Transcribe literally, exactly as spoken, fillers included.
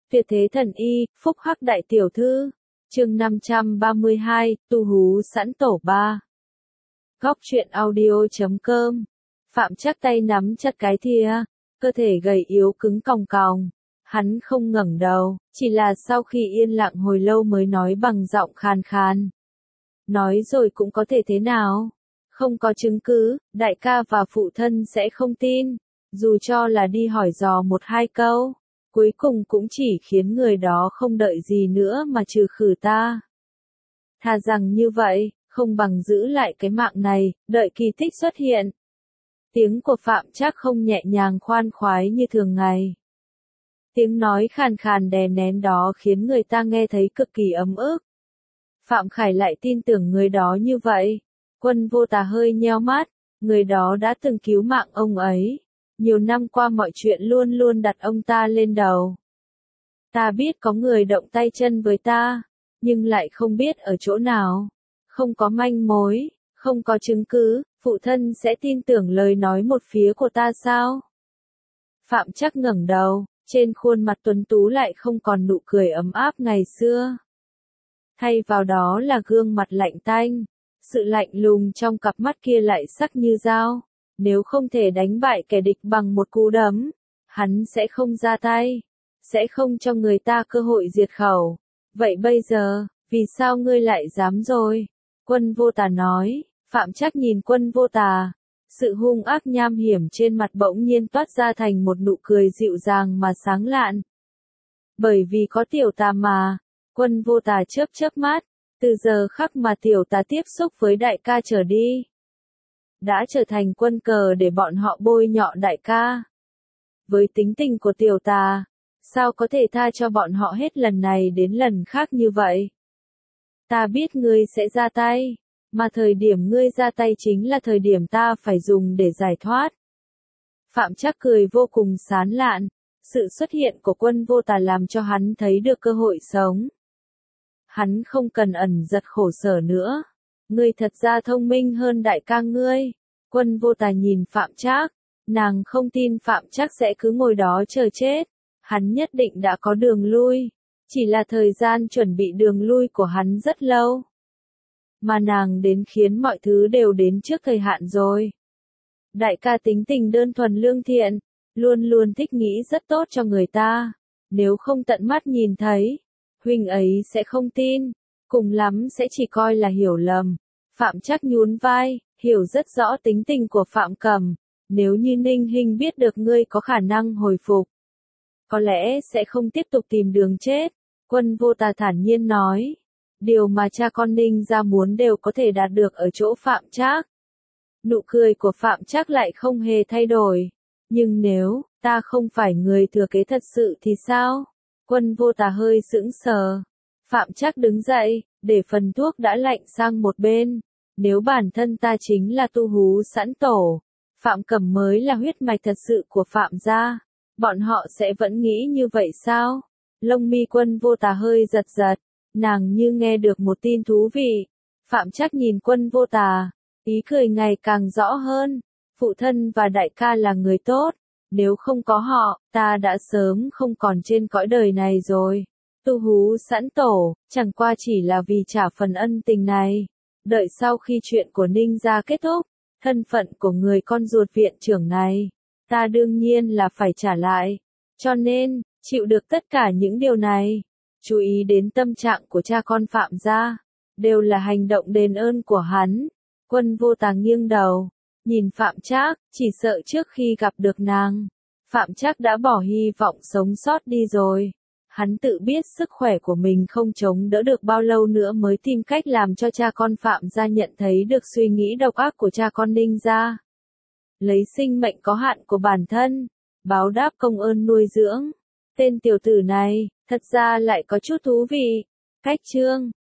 Tuyệt thế thần y, phúc hắc đại tiểu thư. Chương năm trăm ba mươi hai, tu hú sẵn tổ ba. Góc truyện audio chấm com. Phạm Trác tay nắm chặt cái thìa, cơ thể gầy yếu cứng còng còng. Hắn không ngẩng đầu, chỉ là sau khi yên lặng hồi lâu mới nói bằng giọng khàn khàn. Nói rồi cũng có thể thế nào? Không có chứng cứ, đại ca và phụ thân sẽ không tin. Dù cho là đi hỏi dò một hai câu, cuối cùng cũng chỉ khiến người đó không đợi gì nữa mà trừ khử ta. Thà rằng như vậy, không bằng giữ lại cái mạng này, đợi kỳ tích xuất hiện. Tiếng của Phạm Trác không nhẹ nhàng khoan khoái như thường ngày. Tiếng nói khàn khàn đè nén đó khiến người ta nghe thấy cực kỳ ấm ức. Phạm Khải lại tin tưởng người đó như vậy. Quân Vô Tà hơi nheo mắt, người đó đã từng cứu mạng ông ấy. Nhiều năm qua mọi chuyện luôn luôn đặt ông ta lên đầu. Ta biết có người động tay chân với ta, nhưng lại không biết ở chỗ nào. Không có manh mối, không có chứng cứ, phụ thân sẽ tin tưởng lời nói một phía của ta sao? Phạm Trác ngẩng đầu, trên khuôn mặt tuấn tú lại không còn nụ cười ấm áp ngày xưa. Thay vào đó là gương mặt lạnh tanh, sự lạnh lùng trong cặp mắt kia lại sắc như dao. Nếu không thể đánh bại kẻ địch bằng một cú đấm, hắn sẽ không ra tay, sẽ không cho người ta cơ hội diệt khẩu. Vậy bây giờ, vì sao ngươi lại dám rồi? Quân Vô Tà nói. Phạm Trác nhìn Quân Vô Tà, sự hung ác nham hiểm trên mặt bỗng nhiên toát ra thành một nụ cười dịu dàng mà sáng lạn. Bởi vì có tiểu tà mà. Quân Vô Tà chớp chớp mắt, từ giờ khắc mà tiểu tà tiếp xúc với đại ca trở đi, đã trở thành quân cờ để bọn họ bôi nhọ đại ca. Với tính tình của tiểu tà, sao có thể tha cho bọn họ hết lần này đến lần khác như vậy? Ta biết ngươi sẽ ra tay, mà thời điểm ngươi ra tay chính là thời điểm ta phải dùng để giải thoát. Phạm Trác cười vô cùng sán lạn, sự xuất hiện của Quân Vô Tà làm cho hắn thấy được cơ hội sống. Hắn không cần ẩn giật khổ sở nữa. Ngươi thật ra thông minh hơn đại ca ngươi. Quân Vô Tà nhìn Phạm Trác, nàng không tin Phạm Trác sẽ cứ ngồi đó chờ chết. Hắn nhất định đã có đường lui, chỉ là thời gian chuẩn bị đường lui của hắn rất lâu. Mà nàng đến khiến mọi thứ đều đến trước thời hạn rồi. Đại ca tính tình đơn thuần lương thiện, luôn luôn thích nghĩ rất tốt cho người ta. Nếu không tận mắt nhìn thấy, huynh ấy sẽ không tin, cùng lắm sẽ chỉ coi là hiểu lầm. Phạm Trác nhún vai, hiểu rất rõ tính tình của Phạm Cầm. Nếu như Ninh Hinh biết được ngươi có khả năng hồi phục, có lẽ sẽ không tiếp tục tìm đường chết. Quân Vô Tà thản nhiên nói. Điều mà cha con Ninh gia muốn đều có thể đạt được ở chỗ Phạm Trác. Nụ cười của Phạm Trác lại không hề thay đổi. Nhưng nếu ta không phải người thừa kế thật sự thì sao? Quân Vô Tà hơi sững sờ. Phạm Trác đứng dậy, để phần thuốc đã lạnh sang một bên. Nếu bản thân ta chính là tu hú sẵn tổ, Phạm Cẩm mới là huyết mạch thật sự của Phạm gia, bọn họ sẽ vẫn nghĩ như vậy sao? Lông mi Quân Vô Tà hơi giật giật, nàng như nghe được một tin thú vị. Phạm Trác nhìn Quân Vô Tà, ý cười ngày càng rõ hơn. Phụ thân và đại ca là người tốt, nếu không có họ, ta đã sớm không còn trên cõi đời này rồi. Tu hú sẵn tổ, chẳng qua chỉ là vì trả phần ân tình này. Đợi sau khi chuyện của Ninh gia kết thúc, thân phận của người con ruột viện trưởng này, ta đương nhiên là phải trả lại. Cho nên, chịu được tất cả những điều này, chú ý đến tâm trạng của cha con Phạm gia, đều là hành động đền ơn của hắn. Quân Vô Tà nghiêng đầu, nhìn Phạm Trác, chỉ sợ trước khi gặp được nàng, Phạm Trác đã bỏ hy vọng sống sót đi rồi. Hắn tự biết sức khỏe của mình không chống đỡ được bao lâu nữa mới tìm cách làm cho cha con Phạm gia nhận thấy được suy nghĩ độc ác của cha con Ninh gia. Lấy sinh mệnh có hạn của bản thân, báo đáp công ơn nuôi dưỡng. Tên tiểu tử này, thật ra lại có chút thú vị. Cách chương